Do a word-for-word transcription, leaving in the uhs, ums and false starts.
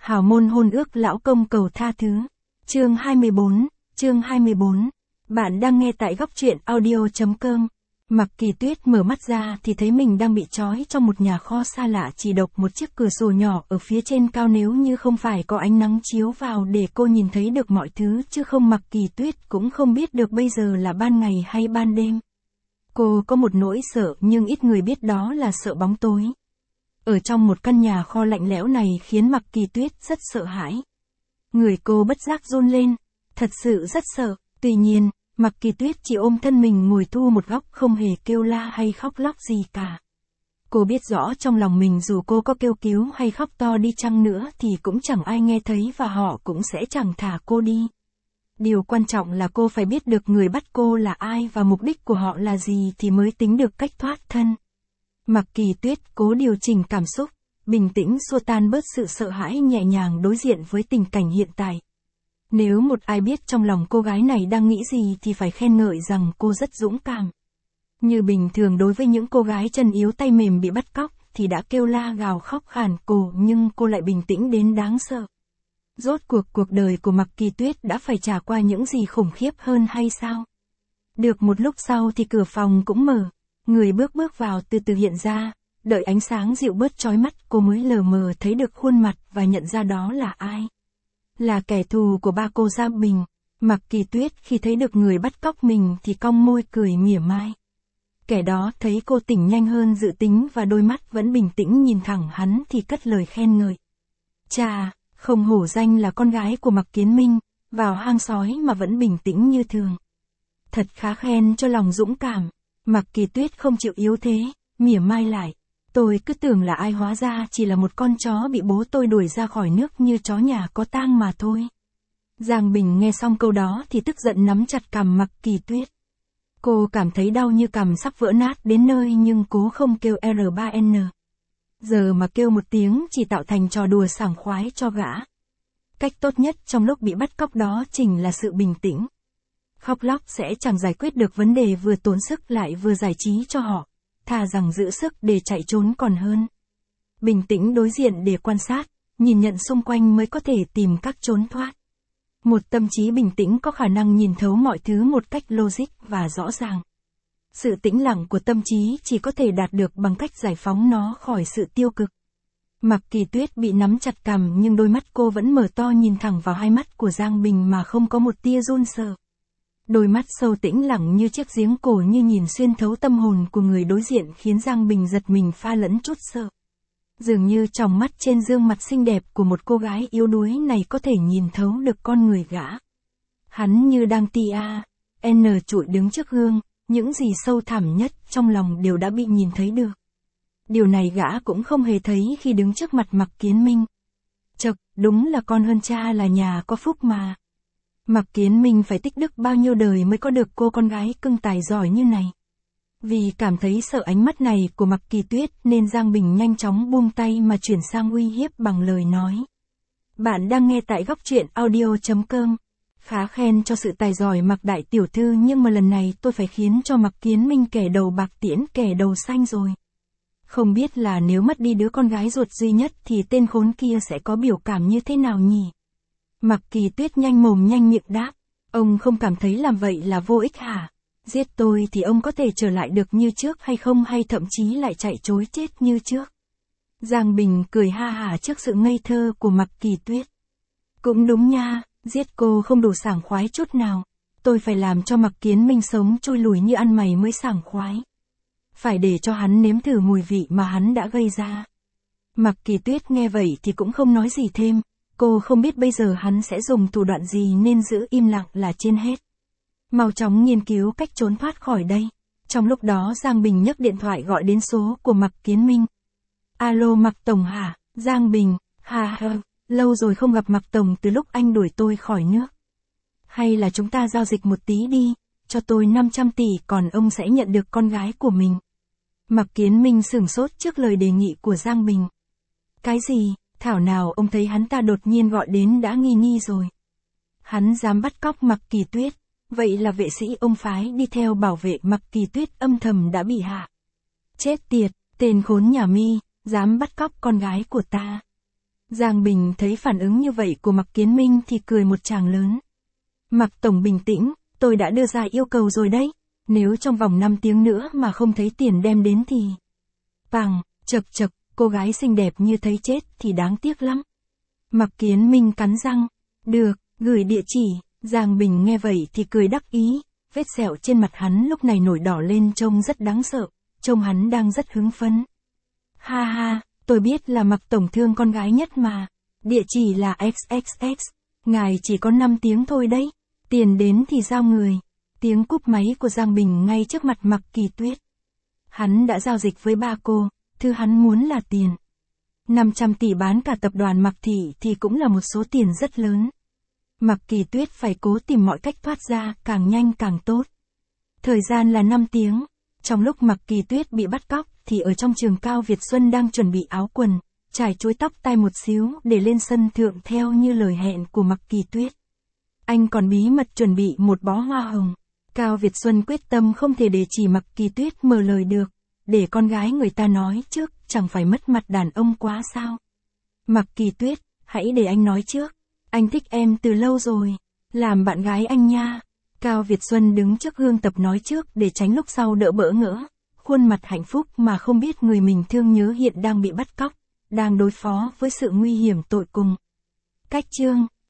Hào môn hôn ước lão công cầu tha thứ. Chương hai mươi bốn, chương hai mươi bốn. Bạn đang nghe tại góc truyện audio chấm com. Mặc Kỳ Tuyết mở mắt ra thì thấy mình đang bị trói trong một nhà kho xa lạ, chỉ độc một chiếc cửa sổ nhỏ ở phía trên cao, nếu như không phải có ánh nắng chiếu vào để cô nhìn thấy được mọi thứ, chứ không Mặc Kỳ Tuyết cũng không biết được bây giờ là ban ngày hay ban đêm. Cô có một nỗi sợ nhưng ít người biết, đó là sợ bóng tối. Ở trong một căn nhà kho lạnh lẽo này khiến Mặc Kỳ Tuyết rất sợ hãi. Người cô bất giác run lên, thật sự rất sợ. Tuy nhiên, Mặc Kỳ Tuyết chỉ ôm thân mình ngồi thu một góc, không hề kêu la hay khóc lóc gì cả. Cô biết rõ trong lòng mình dù cô có kêu cứu hay khóc to đi chăng nữa thì cũng chẳng ai nghe thấy, và họ cũng sẽ chẳng thả cô đi. Điều quan trọng là cô phải biết được người bắt cô là ai và mục đích của họ là gì thì mới tính được cách thoát thân. Mặc Kỳ Tuyết cố điều chỉnh cảm xúc, bình tĩnh xua tan bớt sự sợ hãi, nhẹ nhàng đối diện với tình cảnh hiện tại. Nếu một ai biết trong lòng cô gái này đang nghĩ gì thì phải khen ngợi rằng cô rất dũng cảm. Như bình thường đối với những cô gái chân yếu tay mềm bị bắt cóc thì đã kêu la gào khóc khản cổ, nhưng cô lại bình tĩnh đến đáng sợ. Rốt cuộc cuộc đời của Mặc Kỳ Tuyết đã phải trải qua những gì khủng khiếp hơn hay sao? Được một lúc sau thì cửa phòng cũng mở, người bước bước vào từ từ hiện ra, đợi ánh sáng dịu bớt chói mắt cô mới lờ mờ thấy được khuôn mặt và nhận ra đó là ai. Là kẻ thù của ba cô Giang Bình. Mặc Kỳ Tuyết khi thấy được người bắt cóc mình thì cong môi cười mỉa mai. Kẻ đó thấy cô tỉnh nhanh hơn dự tính và đôi mắt vẫn bình tĩnh nhìn thẳng hắn thì cất lời khen ngợi. Chà, không hổ danh là con gái của Mặc Kiến Minh, vào hang sói mà vẫn bình tĩnh như thường. Thật khá khen cho lòng dũng cảm. Mặc Kỳ Tuyết không chịu yếu thế, mỉa mai lại. Tôi cứ tưởng là ai, hóa ra chỉ là một con chó bị bố tôi đuổi ra khỏi nước như chó nhà có tang mà thôi. Giang Bình nghe xong câu đó thì tức giận nắm chặt cằm Mặc Kỳ Tuyết. Cô cảm thấy đau như cằm sắp vỡ nát đến nơi nhưng cố không kêu R ba N. Giờ mà kêu một tiếng chỉ tạo thành trò đùa sảng khoái cho gã. Cách tốt nhất trong lúc bị bắt cóc đó chính là sự bình tĩnh. Khóc lóc sẽ chẳng giải quyết được vấn đề, vừa tốn sức lại vừa giải trí cho họ. Thà rằng giữ sức để chạy trốn còn hơn. Bình tĩnh đối diện để quan sát, nhìn nhận xung quanh mới có thể tìm các trốn thoát. Một tâm trí bình tĩnh có khả năng nhìn thấu mọi thứ một cách logic và rõ ràng. Sự tĩnh lặng của tâm trí chỉ có thể đạt được bằng cách giải phóng nó khỏi sự tiêu cực. Mặc Kỳ Tuyết bị nắm chặt cằm nhưng đôi mắt cô vẫn mở to nhìn thẳng vào hai mắt của Giang Bình mà không có một tia run sợ. Đôi mắt sâu tĩnh lặng như chiếc giếng cổ, như nhìn xuyên thấu tâm hồn của người đối diện, khiến Giang Bình giật mình pha lẫn chút sợ. Dường như trong mắt trên gương mặt xinh đẹp của một cô gái yếu đuối này có thể nhìn thấu được con người gã. Hắn như đang tia N trụi đứng trước gương, những gì sâu thẳm nhất trong lòng đều đã bị nhìn thấy được. Điều này gã cũng không hề thấy khi đứng trước mặt Mặc Kiến Minh. Chậc, đúng là con hơn cha là nhà có phúc mà. Mặc Kiến Minh phải tích đức bao nhiêu đời mới có được cô con gái cưng tài giỏi như này. Vì cảm thấy sợ ánh mắt này của Mặc Kỳ Tuyết nên Giang Bình nhanh chóng buông tay mà chuyển sang uy hiếp bằng lời nói. Bạn đang nghe tại góc truyện audio chấm com. Khá khen cho sự tài giỏi Mặc đại tiểu thư, nhưng mà lần này tôi phải khiến cho Mặc Kiến Minh kẻ đầu bạc tiễn kẻ đầu xanh rồi. Không biết là nếu mất đi đứa con gái ruột duy nhất thì tên khốn kia sẽ có biểu cảm như thế nào nhỉ? Mặc Kỳ Tuyết nhanh mồm nhanh miệng đáp. Ông không cảm thấy làm vậy là vô ích hả? Giết tôi thì ông có thể trở lại được như trước hay không, hay thậm chí lại chạy trối chết như trước? Giang Bình cười ha hả trước sự ngây thơ của Mặc Kỳ Tuyết. Cũng đúng nha, giết cô không đủ sảng khoái chút nào. Tôi phải làm cho Mặc Kiến Minh sống chui lùi như ăn mày mới sảng khoái. Phải để cho hắn nếm thử mùi vị mà hắn đã gây ra. Mặc Kỳ Tuyết nghe vậy thì cũng không nói gì thêm. Cô không biết bây giờ hắn sẽ dùng thủ đoạn gì nên giữ im lặng là trên hết. Mau chóng nghiên cứu cách trốn thoát khỏi đây. Trong lúc đó Giang Bình nhấc điện thoại gọi đến số của Mặc Kiến Minh. Alo Mặc Tổng hả? Giang Bình, hà hà, lâu rồi không gặp Mặc Tổng từ lúc anh đuổi tôi khỏi nước. Hay là chúng ta giao dịch một tí đi, cho tôi năm trăm tỷ còn ông sẽ nhận được con gái của mình. Mặc Kiến Minh sửng sốt trước lời đề nghị của Giang Bình. Cái gì? Thảo nào ông thấy hắn ta đột nhiên gọi đến đã nghi nghi rồi. Hắn dám bắt cóc Mặc Kỳ Tuyết, vậy là vệ sĩ ông phái đi theo bảo vệ Mặc Kỳ Tuyết âm thầm đã bị hạ. Chết tiệt, tên khốn nhà mi, dám bắt cóc con gái của ta. Giang Bình thấy phản ứng như vậy của Mạc Kiến Minh thì cười một tràng lớn. Mạc Tổng bình tĩnh, tôi đã đưa ra yêu cầu rồi đấy. Nếu trong vòng năm tiếng nữa mà không thấy tiền đem đến thì... Pằng, chật chật, cô gái xinh đẹp như thấy chết thì đáng tiếc lắm. Mạc Kiến Minh cắn răng. Được, gửi địa chỉ. Giang Bình nghe vậy thì cười đắc ý. Vết sẹo trên mặt hắn lúc này nổi đỏ lên trông rất đáng sợ. Trông hắn đang rất hứng phấn. Ha ha, tôi biết là Mạc Tổng thương con gái nhất mà. Địa chỉ là ích ích ích. Ngài chỉ có năm tiếng thôi đấy. Tiền đến thì giao người. Tiếng cúp máy của Giang Bình ngay trước mặt Mạc Kỳ Tuyết. Hắn đã giao dịch với ba cô, thứ hắn muốn là tiền. năm trăm tỷ bán cả tập đoàn Mạc Thị thì cũng là một số tiền rất lớn. Mạc Kỳ Tuyết phải cố tìm mọi cách thoát ra, càng nhanh càng tốt. Thời gian là năm tiếng. Trong lúc Mạc Kỳ Tuyết bị bắt cóc, thì ở trong trường Cao Việt Xuân đang chuẩn bị áo quần, trải chuỗi tóc tai một xíu để lên sân thượng theo như lời hẹn của Mạc Kỳ Tuyết. Anh còn bí mật chuẩn bị một bó hoa hồng. Cao Việt Xuân quyết tâm không thể để chỉ Mạc Kỳ Tuyết mở lời được. Để con gái người ta nói trước, chẳng phải mất mặt đàn ông quá sao. Mạc Kỳ Tuyết, hãy để anh nói trước. Anh thích em từ lâu rồi. Làm bạn gái anh nha. Cao Việt Xuân đứng trước gương tập nói trước để tránh lúc sau đỡ bỡ ngỡ. Khuôn mặt hạnh phúc mà không biết người mình thương nhớ hiện đang bị bắt cóc. Đang đối phó với sự nguy hiểm tột cùng. Cách chương